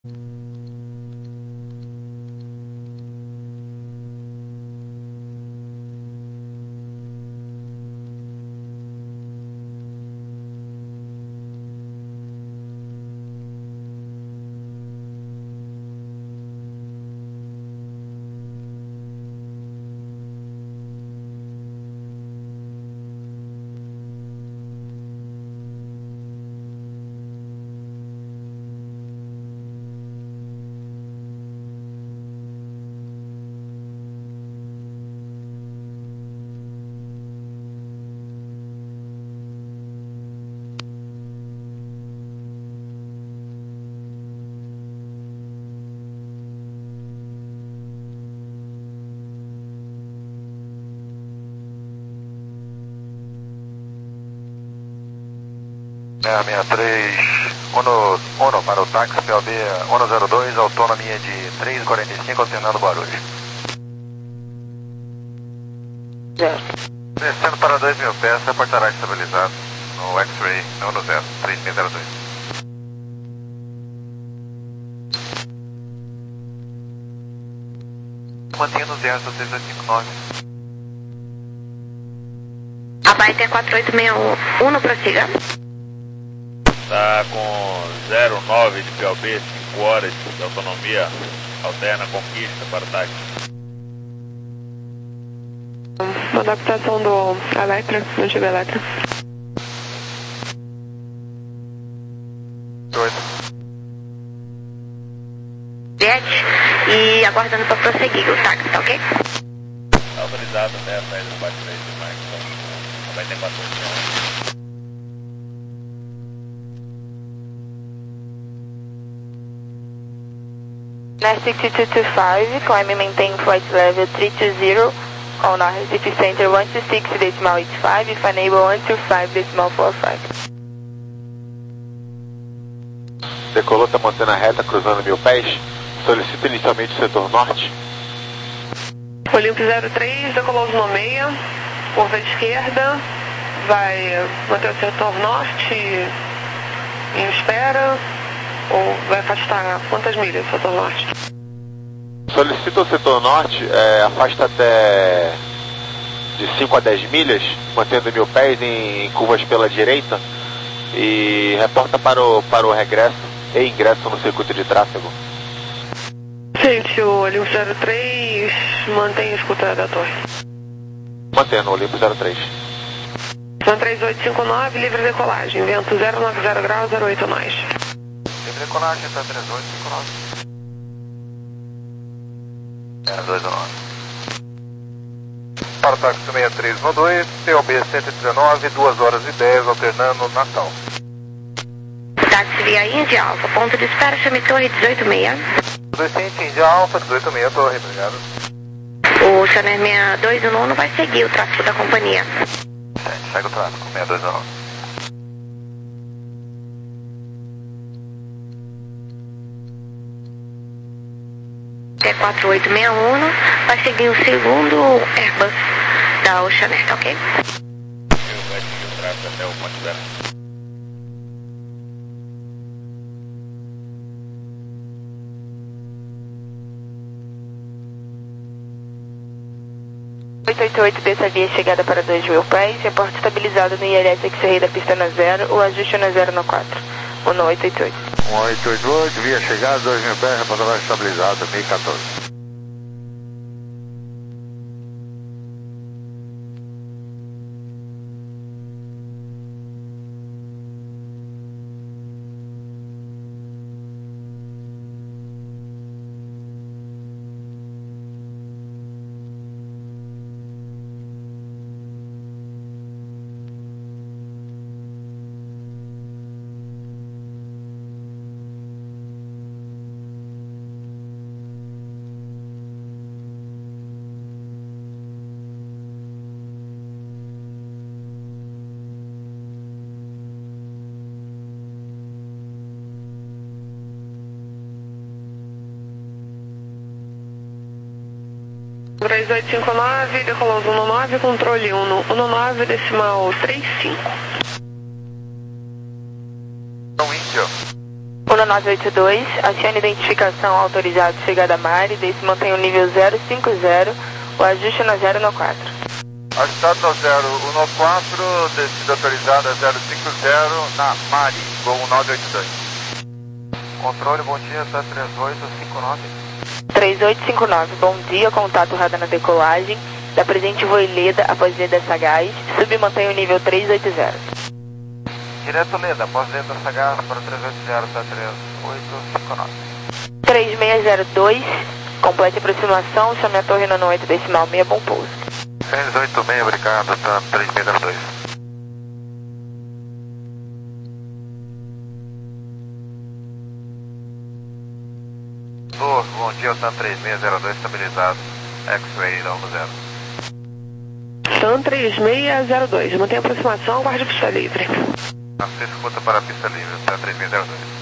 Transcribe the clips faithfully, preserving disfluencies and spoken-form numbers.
seis seis três, Uno, Uno para o táxi P O B Uno zero dois, autonomia de três e quarenta e cinco, alternando Guarulhos. Zero. Descendo para dois mil pés, reportará estabilizado no X-Ray, no Uno zero, três seis zero dois. Mantenha no zero, seis dois cinco nove. Abaite quatro oito seis um, Uno, prossiga. Está com zero nove de P O B, cinco horas de autonomia, alterna conquista para o táxi. Uma adaptação do Electra, antigo Electra. oito. Jet, e aguardando para prosseguir o táxi, tá ok? Está autorizado até a saída do bate três de Mike, então vai ter quatro oito. Nest six two two five, climb and maintain flight level three two zero, on our Recife Center one two six decimal eight five, if enable one two five decimal four five. Decolou, está mantendo a reta, cruzando mil pés. Solicita inicialmente o setor norte. Olimpo zero três, decolou no meia, curva esquerda, vai manter o setor norte em espera, ou vai afastar quantas milhas o setor norte? Solicita o setor norte, é, afasta até de cinco a dez milhas, mantendo mil pés em, em curvas pela direita, e reporta para o, para o regresso e ingresso no circuito de tráfego. Gente, o Olimpo zero três mantém a escuta da torre. Mantendo o Olimpo zero três. São três oito cinco nove, livre decolagem, vento zero nove zero graus, zero oito nós. Livre decolagem, está três oito cinco nove. É, dois nove. Para o táxi seis três um dois, P O B cento e dezenove, duas horas e dez, alternando Natal. Táxi via Índia Alfa, ponto de espera, chame Torre dezoito seis. dois cento, Índia Alfa, dezoito seis, Torre, obrigado. O Chanel seis dois um nove vai seguir o tráfego da companhia. sete, segue o tráfego, seis dois um nove. T quatro oito seis um, vai seguir o segundo Airbus da Oceanet, tá ok? Eu vai seguir o tráfego até o ponto zero. oito oito oito dessa via chegada para dois mil pés, reporte estabilizado no I L S X-Ray da pista na zero, o ajuste na zero no quatro. Uno oito oito oito. um oito oito oito, via chegada, dois mil pés, reportagem estabilizado, mil e quatorze. três oito cinco nove, decolou Uno nove, controle um, Uno nove, decimal trinta e cinco. Então, Índia. Uno nove oito dois, acione identificação autorizado chegada a Mari, desse mantém o nível zero cinco zero, o ajuste na zero no quatro. Ajustado no zero um quatro, descida autorizada zero cinco zero na Mari, voo nove oito dois. Controle, bom dia, sete três oito cinco nove. três oito cinco nove, bom dia, contato radar na decolagem, da presente voo Leda após Leda Sagaz, submantém o nível três oito zero. Direto Leda, após Leda Sagaz para três oito zero sete três oito cinco nove. três seis zero dois, complete aproximação, chame a torre no oito decimal seis, bom pouso. seis oito seis, obrigado, tá três seis zero dois. Sul, bom dia, Sun três seis zero dois, estabilizado, X-Ray, um zero. Sun três seis zero dois, mantém aproximação, guarde a pista livre. Você escuta para a pista livre, Sun três seis zero dois.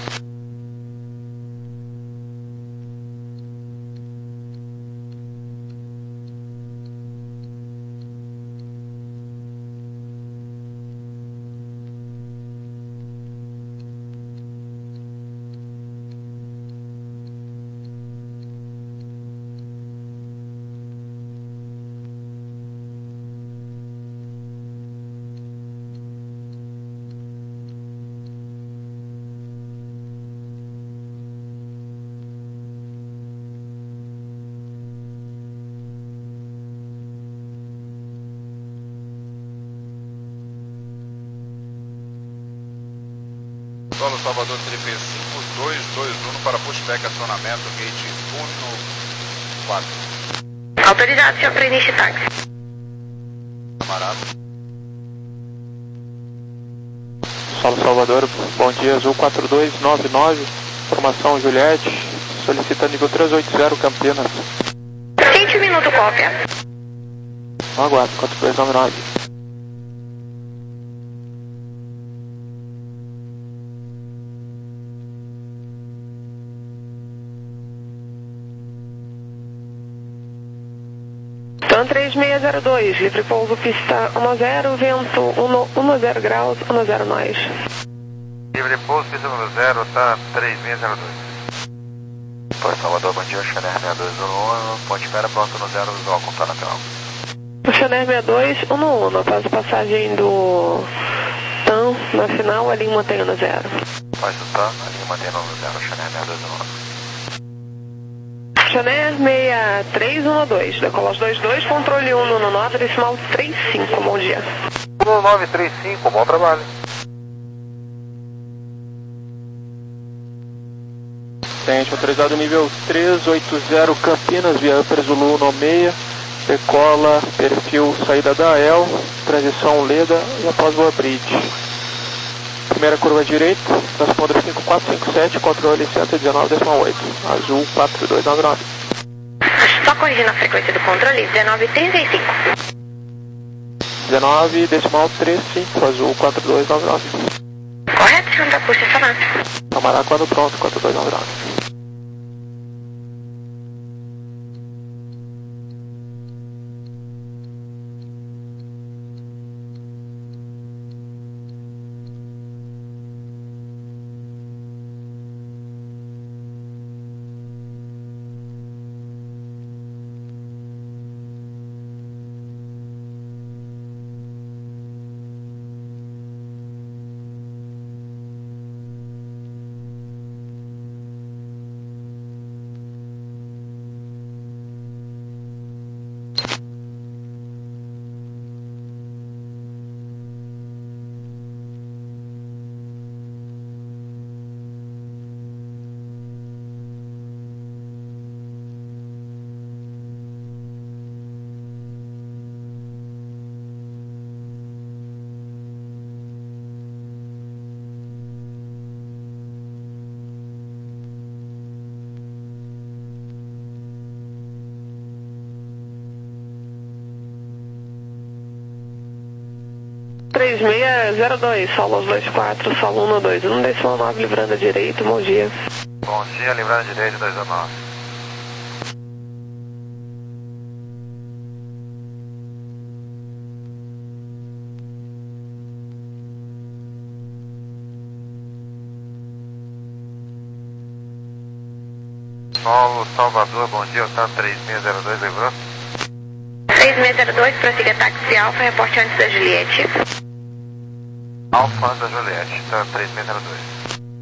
Solo Salvador Triple cinco dois dois um para pushback acionamento, gate um quatro. Autorizado, senhor, para início de táxi. Camarada. Solo Salvador, bom dia, Azul quatro dois nove nove, formação Juliette, solicita nível três oito zero Campinas. vinte minutos, cópia. Aguardo, quatro dois nove nove. Sun três seis zero dois, livre pouso pista um zero, vento um zero graus, um zero nós. Livre pouso, pista número zero, tá três seis zero dois. Porto Salvador, bom dia, Chanel seis dois um um, Ponte Espera, pronto no zero visual, contar na tela. Chanel seis dois um um, após a passagem do Sun na final, a linha mantém no zero. Pode estar, a linha mantém no zero, Chanel seis dois um um. Chanel seis três um dois, decola dois dois, controle um no nove, decimal três cinco, bom dia. um nove três cinco, bom trabalho. Tente autorizado nível três oito zero Campinas, via Upper Zulu no meia, decola, perfil saída da E L, transição Leda e após Boa Bridge. Primeira curva direita, transponder cinco quatro cinco sete, controle cento e dezenove decimal oito, Azul quatro dois nove nove. Só corrigindo a frequência do controle, dezenove trinta e cinco. dezenove decimal trinta e cinco, Azul quatro dois nove nove. Correto, senhor, da puxa estacionado. Camará quando pronto, quatro dois nove nove. três seis zero dois, solo dois quatro, solo um dois um, decimal nove, livrando a direita, bom dia. Bom dia, livrando a direita, dois um nove. Solo Salvador, bom dia, tá três seis zero dois, lembrou? três seis zero dois, prossiga táxi Alfa, reporte antes da Juliette. Alfa antes da Juliette, tá três seis zero dois.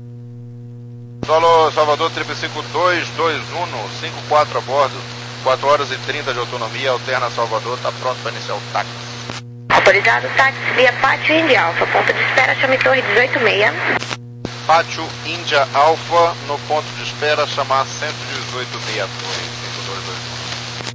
Solo Salvador, triplo cinco dois dois um, cinco quatro a bordo, quatro horas e trinta de autonomia, alterna Salvador, tá pronto para iniciar o táxi. Autorizado táxi via Pátio Índia Alfa, ponto de espera, chame Torre dezoito seis. Pátio Índia Alfa, no ponto de espera, chamar cento e dezoito meia Torre, cinco dois dois um.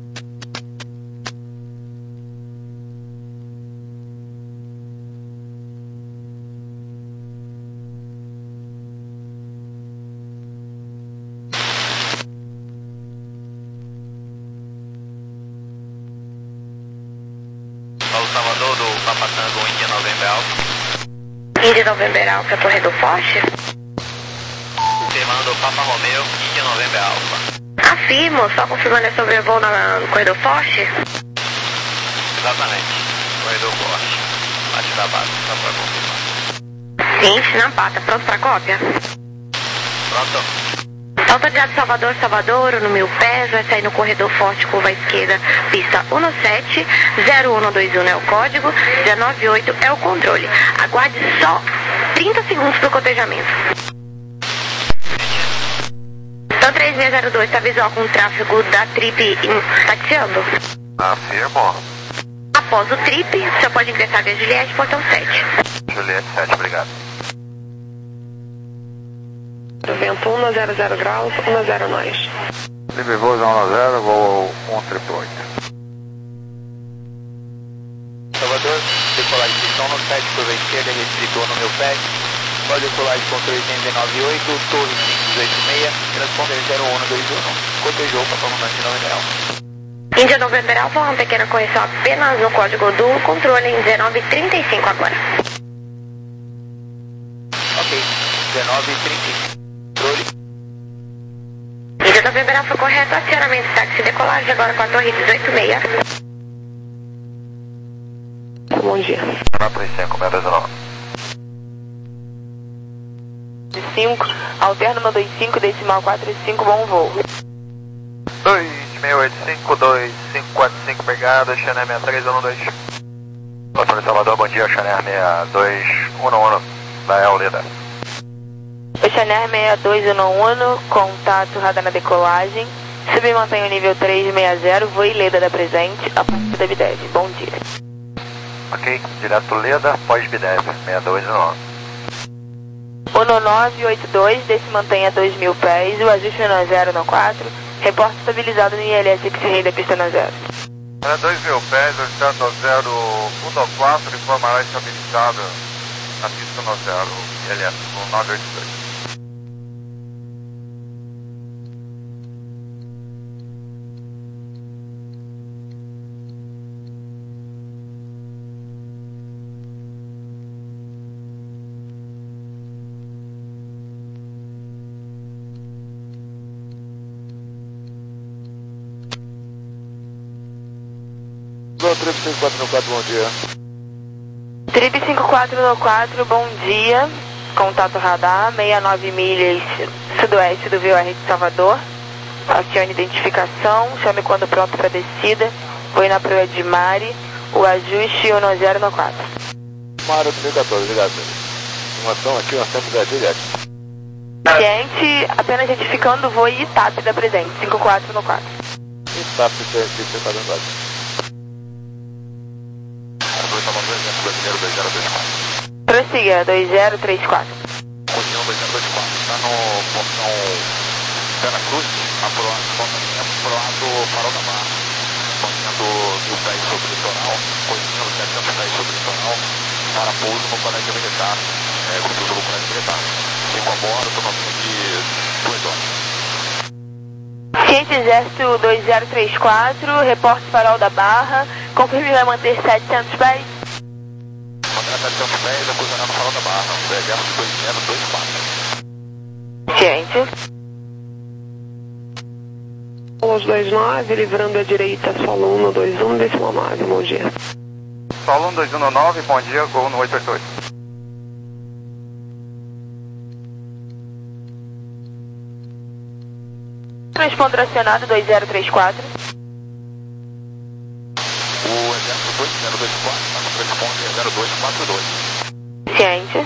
Salvador do Papatango, Índia November Alfa. Índia November Alfa, Torre do Forte. Confirmando Papa Romeo, Índia November Alfa. Afirmo, só confirmando é sobre o voo na, no Corredor Forte? Exatamente, Corredor Forte. Bate da base, só para confirmar. Sim, na pata, pronto para cópia? Pronto. Autorizado Salvador, Salvador, no mil pés, vai sair no Corredor Forte, curva à esquerda, pista um sete, zero um dois um é o código, dezenove oito é o controle. Aguarde só trinta segundos para o cotejamento. Então três seis zero dois, está visual com o tráfego da Trip taxiando? Afirmo. Após o Trip, o senhor pode ingressar via Juliette, portão sete. Juliette sete, obrigado. Vento um zero zero graus, um zero nós. Livre voo um zero, voo um triplo oito. Salvador, decolagem de um sete, curva esquerda, restritor no meu pé. Pode decolagem com controle dezenove oito, torre cinco oito seis, transponder zero um dois um. Cotejou para comandante November Alfa. Índia November Alfa, uma pequena correção apenas no código do controle em dezenove trinta e cinco agora. Ok, dezenove trinta e cinco. Índia November Alfa correto, acionamento táxi decolagem agora com a torre dezoito seis. Bom dia. Anápolis cinco, meia dois nove. cinco, alterno no dois cinco, decimal quatro cinco, bom voo. dois seis oito cinco dois cinco quatro cinco, pegada, Channel seis três um dois. Controle Salvador, bom dia, Channel seis dois um um, da Eolida. Channel seis dois um um, contato radar na decolagem, submantenha o nível três seis zero, voe Leda da presente, a partir da B D E V. Bom dia. Ok, direto Leda, pós-B D E V, seis dois um um. um nove oito dois, desse mantenha dois mil pés, o ajuste no zero no quatro, reporte estabilizado no I L S X-Ray da pista no zero. Para dois mil pés, ajustando no zero um quatro, informará estabilizado na pista no zero, I L S nove oito dois. Trip cinco quatro no quatro, bom dia. Trip cinco quatro no quatro, bom dia. Contato radar, sessenta e nove milhas sudoeste do V O R de Salvador. Acione identificação, chame quando pronto para descida. Voe na proa de Mari, o ajuste um zero no quatro. Mara dois mil e quatorze, obrigado. Informação aqui, nós temos a Juliette. Ciente, apenas retificando, voe Itap da presente, cinco quatro no quatro. Itap, você está dando ordem. Brasileiro dois zero dois quatro. Prossiga, dois zero três quatro. União dois zero dois quatro, está no portão Vera Cruz, aproado, aproado Farol da Barra, contendo mil pés sobre o litoral, contendo setecentos pés sobre o litoral, para pouso no colégio militar, é, conteúdo do colégio militar. Cinco a bordo, autonomia de duas horas. Ciente Exército dois zero três quatro, reporte Farol da Barra, confirme vai manter setecentos pés. Manter setecentos pés, acusando no Farol da Barra, o Exército dois zero dois quatro. Ciente. Solos dois nove, livrando a direita, solo um dois um, decimal nove, bom dia. Solo um dois um nove, bom dia, gol no oito oito oito. Transponder acionado dois zero três quatro. O exército dois zero dois quatro está no transponder zero dois quatro dois. Ciente.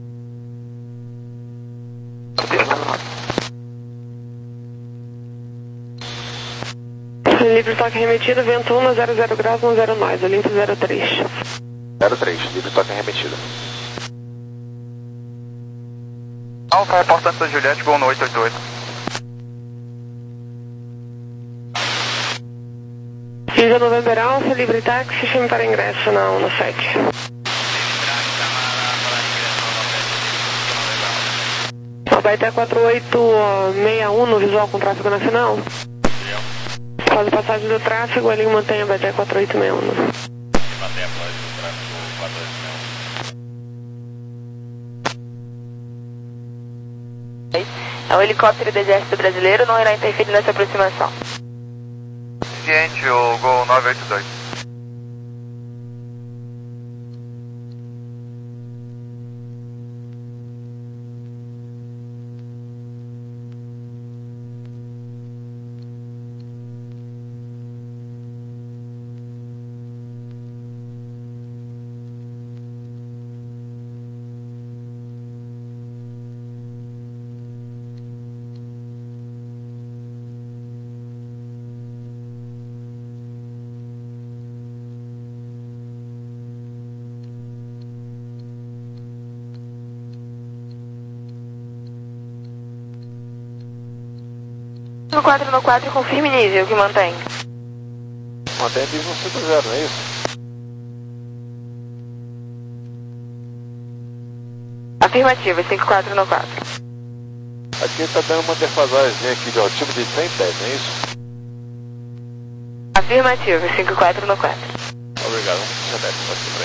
Livre toque remetido, vento um, zero zero graus, um zero nós, Olimpo zero três. zero três, livre toque remetida. Alfa, reportante da Juliette, Gol no oito oito oito. Isa November Alfa, livre táxi, chame para ingresso na um sete. Abaité quatro oito seis um no visual com tráfego nacional. Faz a passagem do tráfego, ele mantém a Abaité quatro oito seis um. É um helicóptero do Exército Brasileiro, não irá interferir nessa aproximação. Ciente, o Gol nove oito dois. No quatro no quatro, confirme nível que mantém. Mantém nível cinco zero, não é isso? Afirmativa, cinco quatro no quatro. Aqui está dando uma defasagem aqui de altivo de cem pés, não é isso? Afirmativa, cinco quatro no quatro. Obrigado, vamos puxar dez, pode ser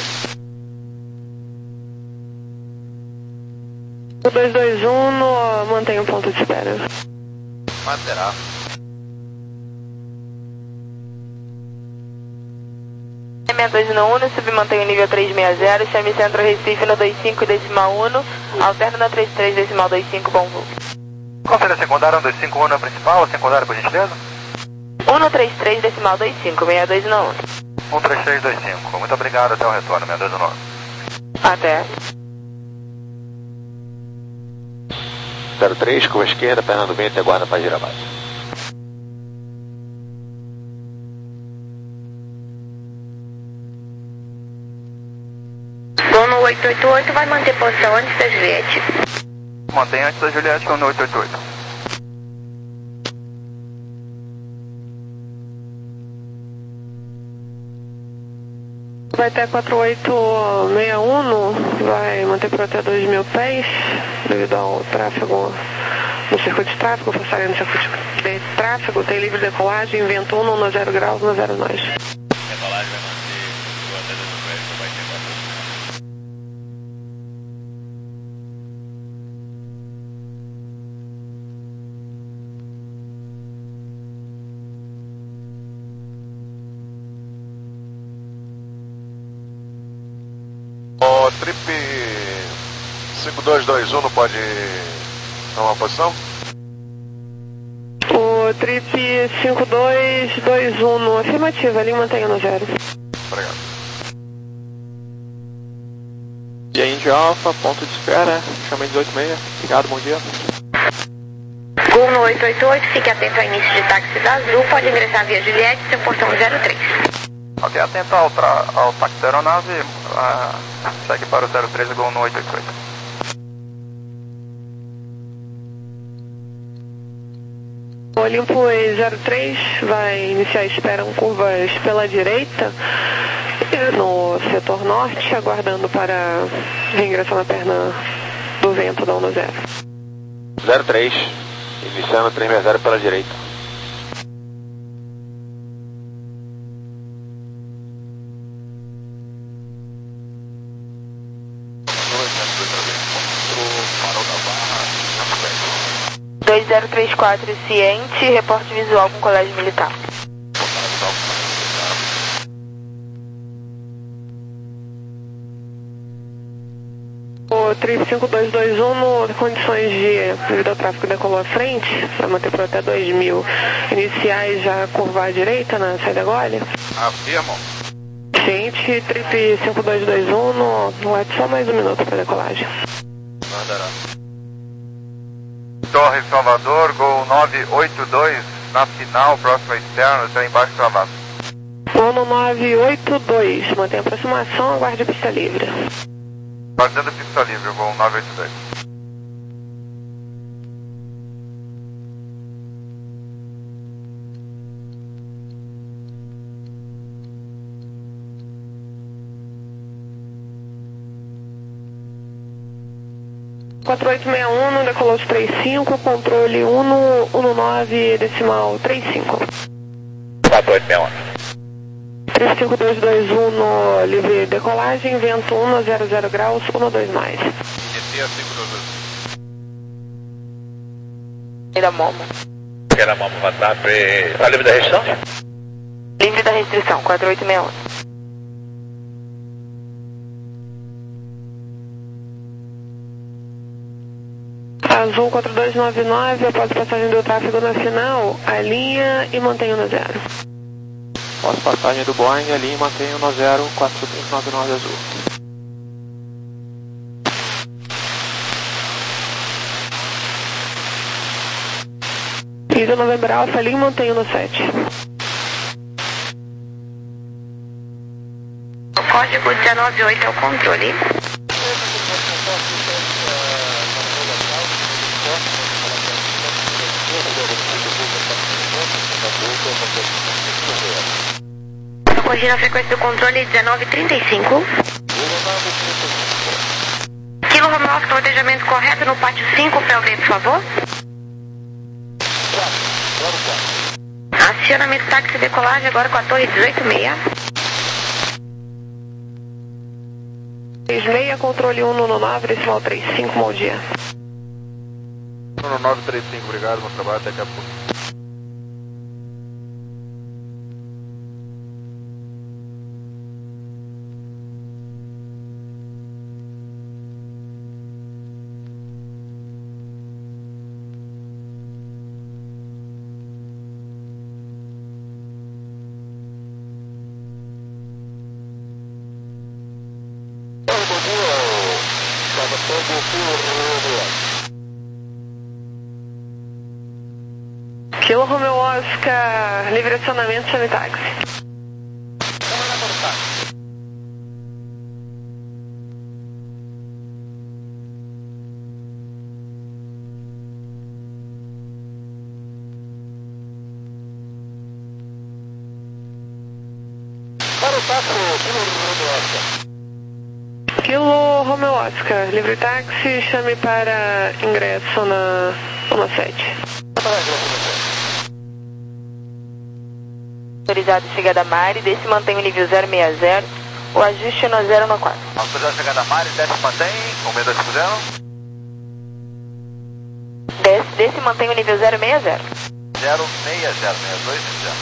O dois dois um no, mantém um ponto de espera. Manterá. seis dois um, submantém o nível trezentos e sessenta, chame Centro Recife no vinte e cinco decimal um, alterna na trinta e três decimal vinte e cinco, bom voo. Conselho secundário um dois cinco um na principal, a secundária por gentileza? um no trinta e três decimal vinte e cinco, seis dois um. um três três dois cinco, muito obrigado, até o retorno, seis dois um nove. Até. zero três, curva esquerda, perna do vento e aguarda para girar base. Dono oito oito oito vai manter posição antes da Juliette. Mantém antes da Juliette, Dono oito oito oito. Vai ter quatro oito seis um, vai manter por até dois mil pés, devido ao tráfego no circuito de tráfego, passaria no circuito de tráfego, tem livre decolagem, vento um no zero graus, no zero nós. Decolagem vai manter por até dois mil pés, vai ter quatro. O Trip cinco dois dois um não pode tomar posição? O Trip cinco dois dois um no afirmativo, ali mantenha no zero. Obrigado. E aí, Índio Alfa, ponto de espera, chama dezoito e meia. Obrigado, bom dia. Gol no oito oito oito, fique atento ao início de táxi da Azul, pode ingressar via Juliette, seu portão zero três. Ok, atento ao, tra... ao táxi da aeronave, uh, segue para o zero três, Gol no oito oito oito. O Olimpo zero três vai iniciar a espera com curvas pela direita, no setor norte, aguardando para reingressar na perna do vento da um zero. zero três, iniciando trezentos e sessenta pela direita. dois zero três quatro, ciente, reporte visual com colégio militar. O Trip cinco dois dois um, no condições de, devido ao tráfego decolou à frente, vai manter por até dois mil. Iniciais já curvar à direita na saída gole. Afirmo. Gente, Trip cinco dois dois um, no, no é só mais um minuto para decolagem. Mandará. Torre Salvador, Gol nove oito dois, na final, próxima externa, está embaixo travado. Gol nove oito dois, mantém a aproximação, aguarde a pista livre. Guardando pista livre, Gol nove oito dois. quatro oito seis um, decolou de três cinco, controle um um nove decimal três cinco. quatro oito seis um. três cinco dois dois um no livre decolagem, vento um zero zero graus, um dois mais. Inicia cinco dois dois. Da Momo. Quer a Momo WhatsApp? Está livre da restrição? Livre da restrição, quatro oito seis um. Azul quatro dois nove nove, após passagem do tráfego na final, alinha e mantenha no zero. Após passagem do Boeing, ali e mantenho no zero quatro três nove nove azul. Ida November Alpha, alinha e mantenha no sete. O código dezenove oito é o controle. Corrigindo a frequência do controle dezenove trinta e cinco. Kilo Romeo Oscar, rotejamento correto no pátio cinco, para alguém, por favor. Acionamento táxi decolagem agora com a torre dezoito seis. três seis, controle um no nove, decimal três cinco, bom dia. um no nove três cinco, obrigado, bom trabalho, daqui a pouco. Kilo Romeo Oscar, livre acionamento, chame táxi. Para o táxi, Kilo Romeo Oscar. Kilo Romeo Oscar, livre táxi, chame para ingresso na zona sete. Autorizado chegada Mari, desce mantém o nível zero seis zero, o ajuste no zero no quatro. Autorizado chegada Mari, desce mantém, um seis dois cinco zero. Desce, desce mantém o nível zero seis zero. zero seis zero, seis dois cinco zero.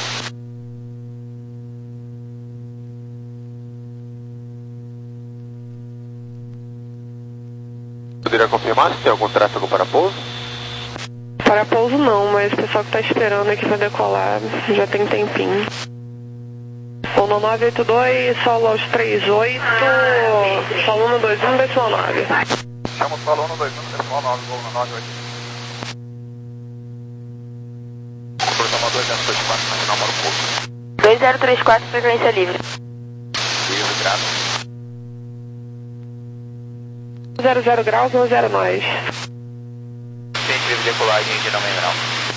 Poderia confirmar se tem algum tráfego para pouso? Para pouso não, mas o pessoal que está esperando aqui para decolar já tem tempinho. O no nove oito dois, solo aos três oito, solo um dois um, decimal nove. Chama o solo um dois um, decimal nove, Gol no nove oito. Programa dois zero três quatro, na final para o pouso. dois zero três quatro, frequência livre. Livre, grato. zero zero graus, um zero nós. Gente, livre decolagem de não membral.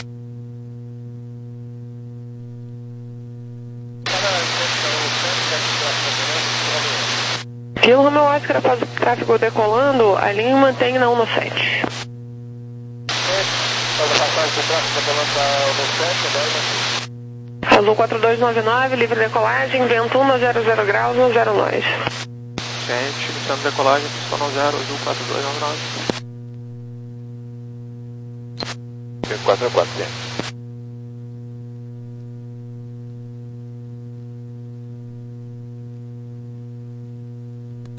Kilo Romeo Oscar, após o tráfego decolando, a linha mantém na um no sete. Azul quatro dois nove nove, livre decolagem, vento um zero zero graus, um zero nós. Gente, iniciando decolagem, pistão no zero, azul quatro dois nove nove. quatro quatro, gente.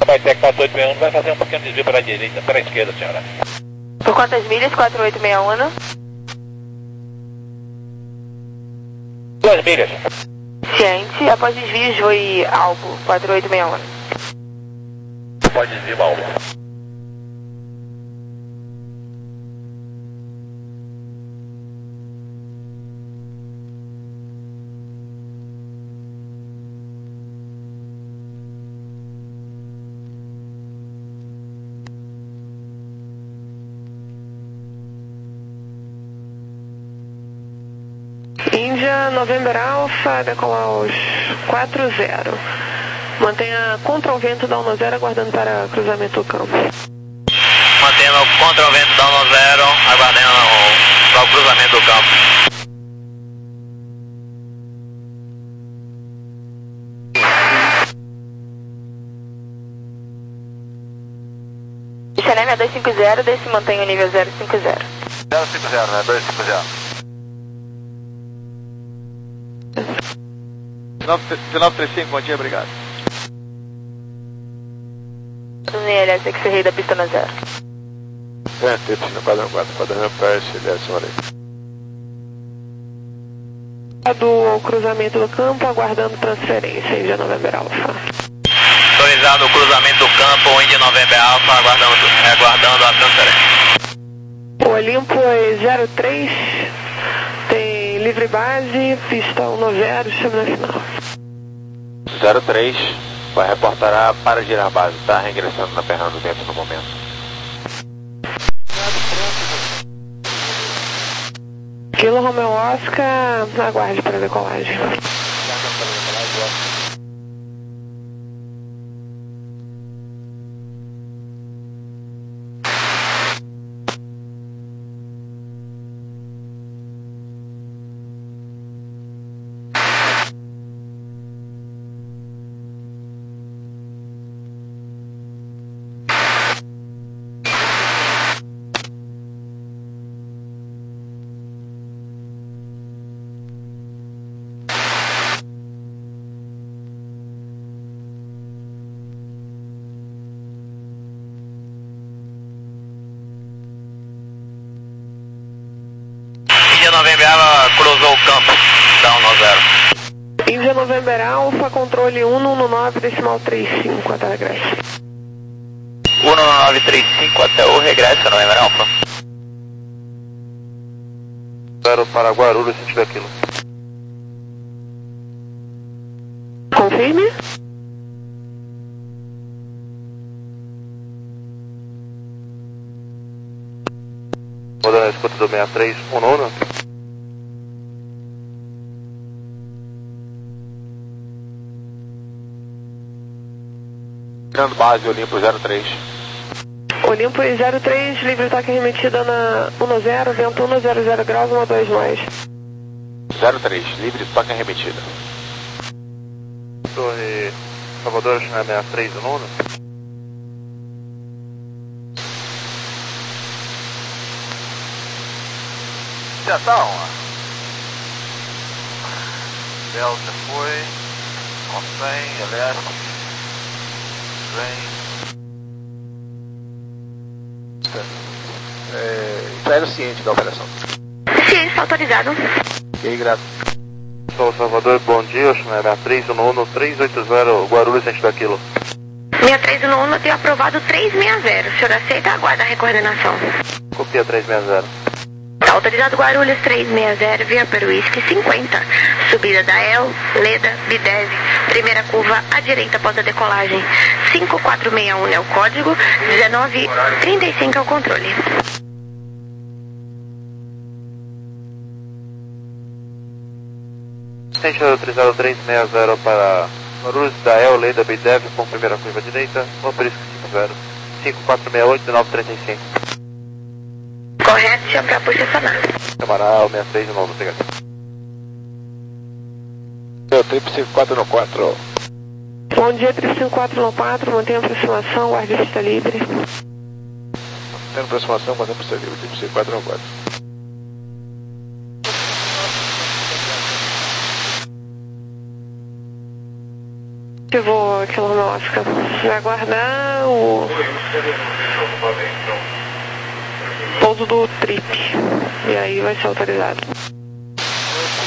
Vai ter quatro oito seis um, vai fazer um pequeno desvio para a direita, para a esquerda, senhora. Por quantas milhas? quatro oito seis um. Duas milhas. Ciente, após desvios, voe Albo, quatro oito seis um. Pode desvio, Albo. Índia, November Alpha, decolar aos quatro zero. Mantenha contra o vento da um zero, aguardando para cruzamento do campo. Mantendo contra o vento da um zero, aguardando para o cruzamento do campo. Xereme dois cinco zero, desse mantém o nível zero cinco zero. zero cinco zero, né? dois cinco zero. dezenove trinta e cinco, bom dia, obrigado. N L S X Rei da pista na zero. É, T P no quadrante quatro, quadrante P S, L S, olha aí. Do cruzamento do campo, aguardando transferência, Índia November Alpha. Autorizado o cruzamento do campo, Índia November Alpha, aguardando, aguardando a transferência. O Olimpo é zero três, tem livre base, pista um zero, chama na final. zero três, vai reportar para girar base, tá regressando na perna do vento no momento. Kilo Romeo Oscar, aguarde para a decolagem. Índia November Alpha cruzou o campo, da um zero. Índia November Alpha, controle um um nove decimal trinta e cinco, até regresso. um nove três cinco até o regresso, November Alpha. zero para Guarulhos, se tiver aquilo. Confirme. Rodando a escuta do sessenta e três, um nono. Tirando base, Olimpo zero três. Olimpo zero três, livre toque remetida na um zero, vento um zero zero graus, um dois mais. zero três, livre toque remetida. Torre Salvador, China sessenta e três, um nono. Atenção! Delta foi, contém, L S, vem. É, Império ciente da operação. Ciência, autorizado. Ok, grato. Sou Salvador, bom dia, China sessenta e três, um nono, três oito zero, Guarulhos, cento daquilo. sessenta e três no eu tenho aprovado trezentos e sessenta. O senhor aceita? Aguarda a recoordenação. Copia trezentos e sessenta. Tá autorizado Guarulhos trezentos e sessenta, via para o Whisky cinquenta. Subida da El, Leda, Bideve. Primeira curva à direita após a decolagem. cinco quatro seis um é o código, dezenove trinta e cinco é o controle. Sente autorizado trezentos e sessenta para Guarulhos da El, Leda, Bideve, com primeira curva à direita. Vou por isso cinquenta. cinco quatro seis oito, dezenove trinta e cinco. Correto, senhor, para posicionar. Camaral sessenta e três, novo, obrigado. Eu triplo cinco quatro no quatro. Bom dia, triplo cinco quatro no quatro, mantenha a aproximação, guarde a pista livre. Tendo aproximação, mantendo pista livre, triplo cinco quatro no quatro. Ativou aqui no Oscar. Vai aguardar o pouso do trip. E aí vai ser autorizado.